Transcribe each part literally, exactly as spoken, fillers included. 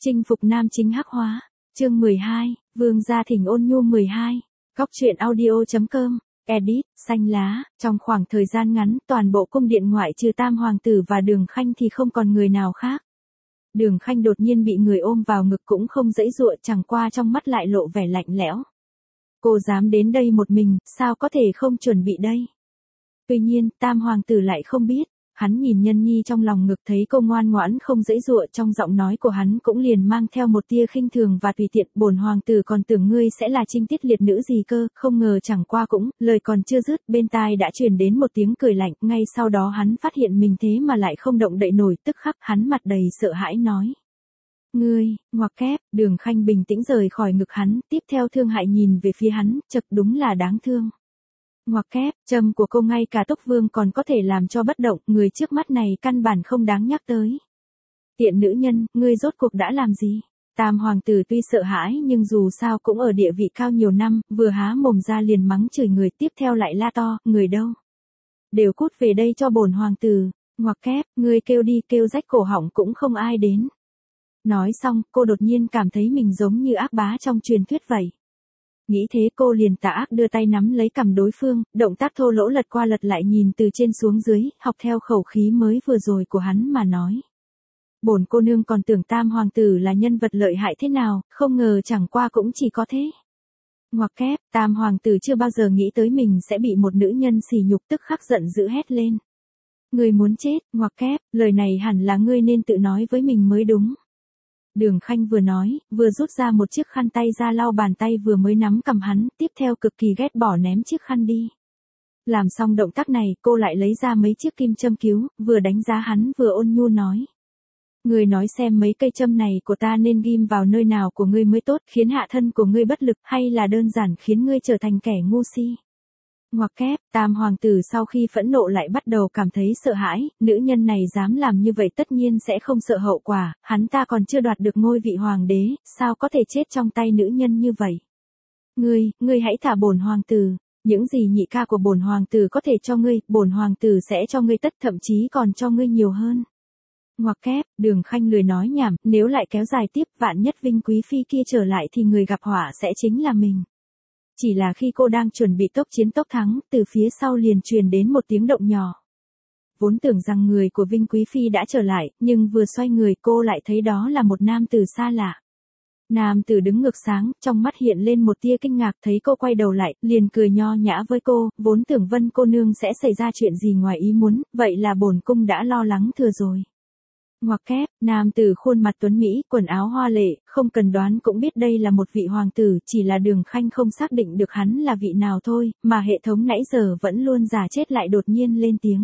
Chinh phục nam chính hắc hóa. Chương mười hai, Vương gia thỉnh ôn nhu mười hai. Góc truyện audio chấm com. Edit, xanh lá, trong khoảng thời gian ngắn, toàn bộ cung điện ngoại trừ Tam hoàng tử và Đường Khanh thì không còn người nào khác. Đường Khanh đột nhiên bị người ôm vào ngực cũng không giãy giụa, chẳng qua trong mắt lại lộ vẻ lạnh lẽo. Cô dám đến đây một mình, sao có thể không chuẩn bị đây? Tuy nhiên, Tam hoàng tử lại không biết. Hắn nhìn Nhân Nhi trong lòng ngực, thấy cô ngoan ngoãn không giãy giụa, trong giọng nói của hắn cũng liền mang theo một tia khinh thường và tùy tiện. Bổn hoàng tử còn tưởng ngươi sẽ là trinh tiết liệt nữ gì cơ, không ngờ chẳng qua cũng, lời còn chưa dứt, bên tai đã truyền đến một tiếng cười lạnh, ngay sau đó hắn phát hiện mình thế mà lại không động đậy nổi, tức khắc hắn mặt đầy sợ hãi nói. Ngươi, ngoặc kép. Đường Khanh bình tĩnh rời khỏi ngực hắn, tiếp theo thương hại nhìn về phía hắn, chật đúng là đáng thương. Ngoặc kép, châm của cô ngay cả Tốc Vương còn có thể làm cho bất động, người trước mắt này căn bản không đáng nhắc tới. Tiện nữ nhân, ngươi rốt cuộc đã làm gì? Tam hoàng tử tuy sợ hãi nhưng dù sao cũng ở địa vị cao nhiều năm, vừa há mồm ra liền mắng chửi người, tiếp theo lại la to, người đâu? Đều cút về đây cho bổn hoàng tử. Ngoặc kép, ngươi kêu đi, kêu rách cổ họng cũng không ai đến. Nói xong, cô đột nhiên cảm thấy mình giống như ác bá trong truyền thuyết vậy. Nghĩ thế cô liền tà ác đưa tay nắm lấy cằm đối phương, động tác thô lỗ lật qua lật lại nhìn từ trên xuống dưới, học theo khẩu khí mới vừa rồi của hắn mà nói. Bổn cô nương còn tưởng Tam hoàng tử là nhân vật lợi hại thế nào, không ngờ chẳng qua cũng chỉ có thế. Ngoặc kép, Tam hoàng tử chưa bao giờ nghĩ tới mình sẽ bị một nữ nhân sỉ nhục, tức khắc giận dữ hét lên. Ngươi muốn chết, ngoặc kép, lời này hẳn là ngươi nên tự nói với mình mới đúng. Đường Khanh vừa nói, vừa rút ra một chiếc khăn tay ra lau bàn tay vừa mới nắm cầm hắn, tiếp theo cực kỳ ghét bỏ ném chiếc khăn đi. Làm xong động tác này, cô lại lấy ra mấy chiếc kim châm cứu, vừa đánh giá hắn vừa ôn nhu nói. Ngươi nói xem mấy cây châm này của ta nên ghim vào nơi nào của ngươi mới tốt, khiến hạ thân của ngươi bất lực, hay là đơn giản khiến ngươi trở thành kẻ ngu si. Ngoặc kép, Tam hoàng tử sau khi phẫn nộ lại bắt đầu cảm thấy sợ hãi, nữ nhân này dám làm như vậy tất nhiên sẽ không sợ hậu quả, hắn ta còn chưa đoạt được ngôi vị hoàng đế, sao có thể chết trong tay nữ nhân như vậy. Ngươi, ngươi hãy thả bổn hoàng tử, những gì nhị ca của bổn hoàng tử có thể cho ngươi, bổn hoàng tử sẽ cho ngươi tất, thậm chí còn cho ngươi nhiều hơn. Ngoặc kép, Đường Khanh lười nói nhảm, nếu lại kéo dài tiếp, vạn nhất Vinh quý phi kia trở lại thì người gặp họa sẽ chính là mình. Chỉ là khi cô đang chuẩn bị tốc chiến tốc thắng, từ phía sau liền truyền đến một tiếng động nhỏ. Vốn tưởng rằng người của Vinh quý phi đã trở lại, nhưng vừa xoay người cô lại thấy đó là một nam tử xa lạ. Nam tử đứng ngược sáng, trong mắt hiện lên một tia kinh ngạc, thấy cô quay đầu lại, liền cười nho nhã với cô, vốn tưởng Vân cô nương sẽ xảy ra chuyện gì ngoài ý muốn, vậy là bổn cung đã lo lắng thừa rồi. Ngoặc kép, nam tử khuôn mặt tuấn mỹ, quần áo hoa lệ, không cần đoán cũng biết đây là một vị hoàng tử, chỉ là Đường Khanh không xác định được hắn là vị nào thôi, mà hệ thống nãy giờ vẫn luôn giả chết lại đột nhiên lên tiếng.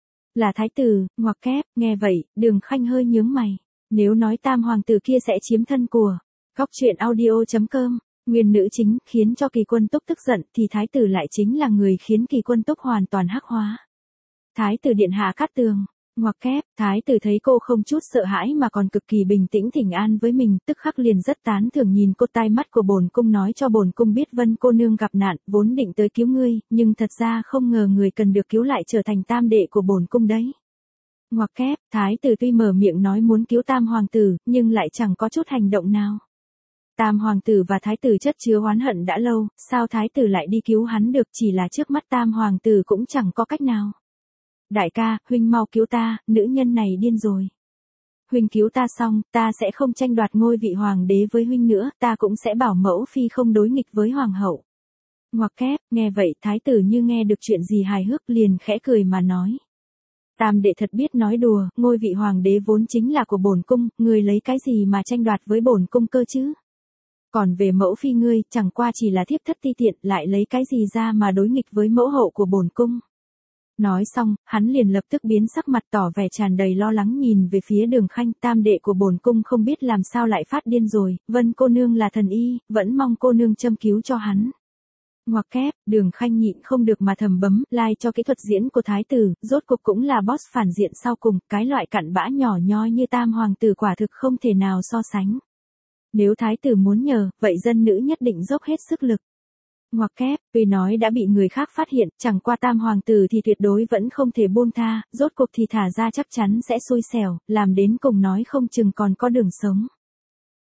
Là thái tử. Ngoặc kép, nghe vậy, Đường Khanh hơi nhướng mày. Nếu nói Tam hoàng tử kia sẽ chiếm thân của. Góc truyện audio chấm com, nguyên nữ chính, khiến cho Kỳ Quân Túc tức giận, thì thái tử lại chính là người khiến Kỳ Quân Túc hoàn toàn hắc hóa. Thái tử điện hạ Cát Tường. Ngoặc kép, thái tử thấy cô không chút sợ hãi mà còn cực kỳ bình tĩnh thỉnh an với mình, tức khắc liền rất tán thưởng nhìn cô, tai mắt của bổn cung nói cho bổn cung biết Vân cô nương gặp nạn, vốn định tới cứu ngươi, nhưng thật ra không ngờ người cần được cứu lại trở thành tam đệ của bổn cung đấy. Ngoặc kép, thái tử tuy mở miệng nói muốn cứu Tam hoàng tử, nhưng lại chẳng có chút hành động nào. Tam hoàng tử và thái tử chất chứa oán hận đã lâu, sao thái tử lại đi cứu hắn được, chỉ là trước mắt Tam hoàng tử cũng chẳng có cách nào. Đại ca, huynh mau cứu ta, nữ nhân này điên rồi. Huynh cứu ta xong, ta sẽ không tranh đoạt ngôi vị hoàng đế với huynh nữa, ta cũng sẽ bảo mẫu phi không đối nghịch với hoàng hậu. Ngoặc kép, nghe vậy thái tử như nghe được chuyện gì hài hước liền khẽ cười mà nói. Tam đệ thật biết nói đùa, ngôi vị hoàng đế vốn chính là của bổn cung, người lấy cái gì mà tranh đoạt với bổn cung cơ chứ? Còn về mẫu phi ngươi, chẳng qua chỉ là thiếp thất ti tiện, lại lấy cái gì ra mà đối nghịch với mẫu hậu của bổn cung? Nói xong, hắn liền lập tức biến sắc mặt tỏ vẻ tràn đầy lo lắng nhìn về phía Đường Khanh, tam đệ của bổn cung không biết làm sao lại phát điên rồi, Vân cô nương là thần y, vẫn mong cô nương châm cứu cho hắn. Ngoặc kép, Đường Khanh nhịn không được mà thầm bấm like cho kỹ thuật diễn của thái tử, rốt cuộc cũng là boss phản diện sau cùng, cái loại cặn bã nhỏ nhoi như Tam hoàng tử quả thực không thể nào so sánh. Nếu thái tử muốn nhờ, vậy dân nữ nhất định dốc hết sức lực. Ngoặc kép, tuy nói đã bị người khác phát hiện, chẳng qua Tam hoàng tử thì tuyệt đối vẫn không thể buông tha, rốt cuộc thì thả ra chắc chắn sẽ xui xẻo, làm đến cùng nói không chừng còn có đường sống.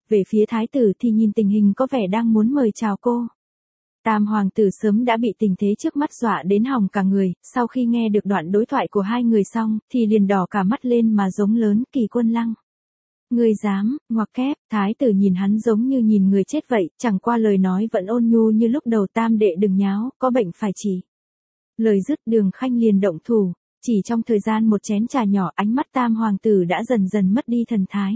về phía thái tử thì nhìn tình hình có vẻ đang muốn mời chào cô. Tam hoàng tử sớm đã bị tình thế trước mắt dọa đến hỏng cả người, sau khi nghe được đoạn đối thoại của hai người xong, thì liền đỏ cả mắt lên mà giống lớn, Kỳ Quân Lăng. Ngươi dám, ngoặc kép, thái tử nhìn hắn giống như nhìn người chết vậy, chẳng qua lời nói vẫn ôn nhu như lúc đầu, tam đệ đừng nháo, có bệnh phải chỉ. Lời dứt Đường Khanh liền động thủ, chỉ trong thời gian một chén trà nhỏ ánh mắt tam hoàng tử đã dần dần mất đi thần thái.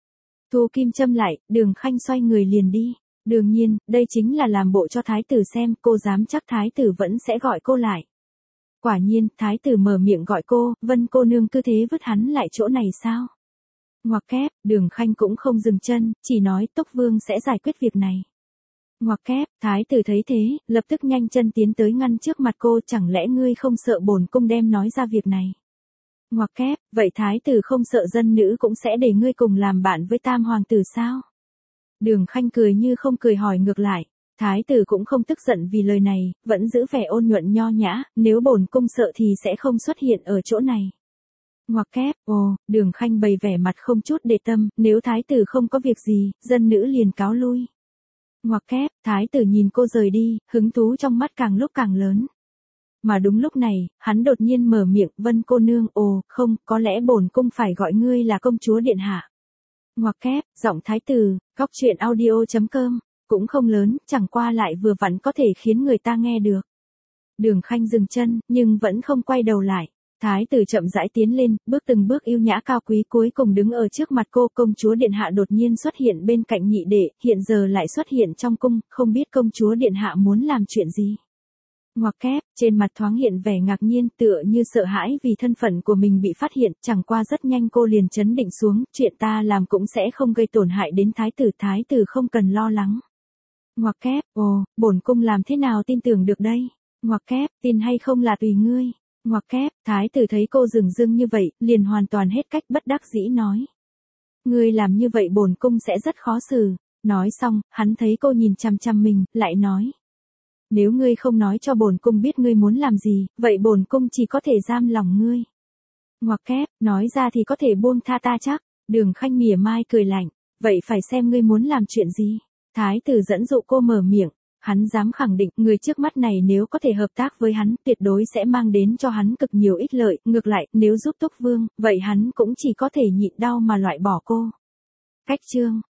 Thu kim châm lại, Đường Khanh xoay người liền đi. Đương nhiên, đây chính là làm bộ cho thái tử xem, cô dám chắc thái tử vẫn sẽ gọi cô lại. Quả nhiên, thái tử mở miệng gọi cô, Vân cô nương cứ thế vứt hắn lại chỗ này sao? Ngoặc kép, Đường Khanh cũng không dừng chân, chỉ nói Túc Vương sẽ giải quyết việc này. Ngoặc kép, thái tử thấy thế, lập tức nhanh chân tiến tới ngăn trước mặt cô, chẳng lẽ ngươi không sợ bổn cung đem nói ra việc này? Ngoặc kép, vậy thái tử không sợ dân nữ cũng sẽ để ngươi cùng làm bạn với tam hoàng tử sao? Đường Khanh cười như không cười hỏi ngược lại, thái tử cũng không tức giận vì lời này, vẫn giữ vẻ ôn nhuận nho nhã, nếu bổn cung sợ thì sẽ không xuất hiện ở chỗ này. Ngoặc kép, ồ, Đường Khanh bày vẻ mặt không chút để tâm, nếu thái tử không có việc gì, dân nữ liền cáo lui. Ngoặc kép, thái tử nhìn cô rời đi, hứng thú trong mắt càng lúc càng lớn. Mà đúng lúc này, hắn đột nhiên mở miệng, Vân cô nương, ồ, không, có lẽ bổn cung phải gọi ngươi là công chúa điện hạ. Ngoặc kép, giọng thái tử, góc truyện audio chấm com, cũng không lớn, chẳng qua lại vừa vặn có thể khiến người ta nghe được. Đường Khanh dừng chân, nhưng vẫn không quay đầu lại. Thái tử chậm rãi tiến lên, bước từng bước yêu nhã cao quý cuối cùng đứng ở trước mặt cô. Công chúa điện hạ đột nhiên xuất hiện bên cạnh nhị đệ, hiện giờ lại xuất hiện trong cung, không biết công chúa điện hạ muốn làm chuyện gì. Ngoặc kép, trên mặt thoáng hiện vẻ ngạc nhiên, tựa như sợ hãi vì thân phận của mình bị phát hiện, chẳng qua rất nhanh cô liền trấn định xuống, chuyện ta làm cũng sẽ không gây tổn hại đến thái tử, thái tử không cần lo lắng. Ngoặc kép, ồ, bổn cung làm thế nào tin tưởng được đây? Ngoặc kép, tin hay không là tùy ngươi. Ngoặc kép, thái tử thấy cô dửng dưng như vậy, liền hoàn toàn hết cách bất đắc dĩ nói. Ngươi làm như vậy bổn cung sẽ rất khó xử. Nói xong, hắn thấy cô nhìn chăm chăm mình, lại nói. Nếu ngươi không nói cho bổn cung biết ngươi muốn làm gì, vậy bổn cung chỉ có thể giam lòng ngươi. Ngoặc kép, nói ra thì có thể buông tha ta chắc. Đường Khanh mỉa mai cười lạnh, vậy phải xem ngươi muốn làm chuyện gì. Thái tử dẫn dụ cô mở miệng, hắn dám khẳng định người trước mắt này nếu có thể hợp tác với hắn, tuyệt đối sẽ mang đến cho hắn cực nhiều ích lợi, ngược lại, nếu giúp Túc Vương, vậy hắn cũng chỉ có thể nhịn đau mà loại bỏ cô. Cách chương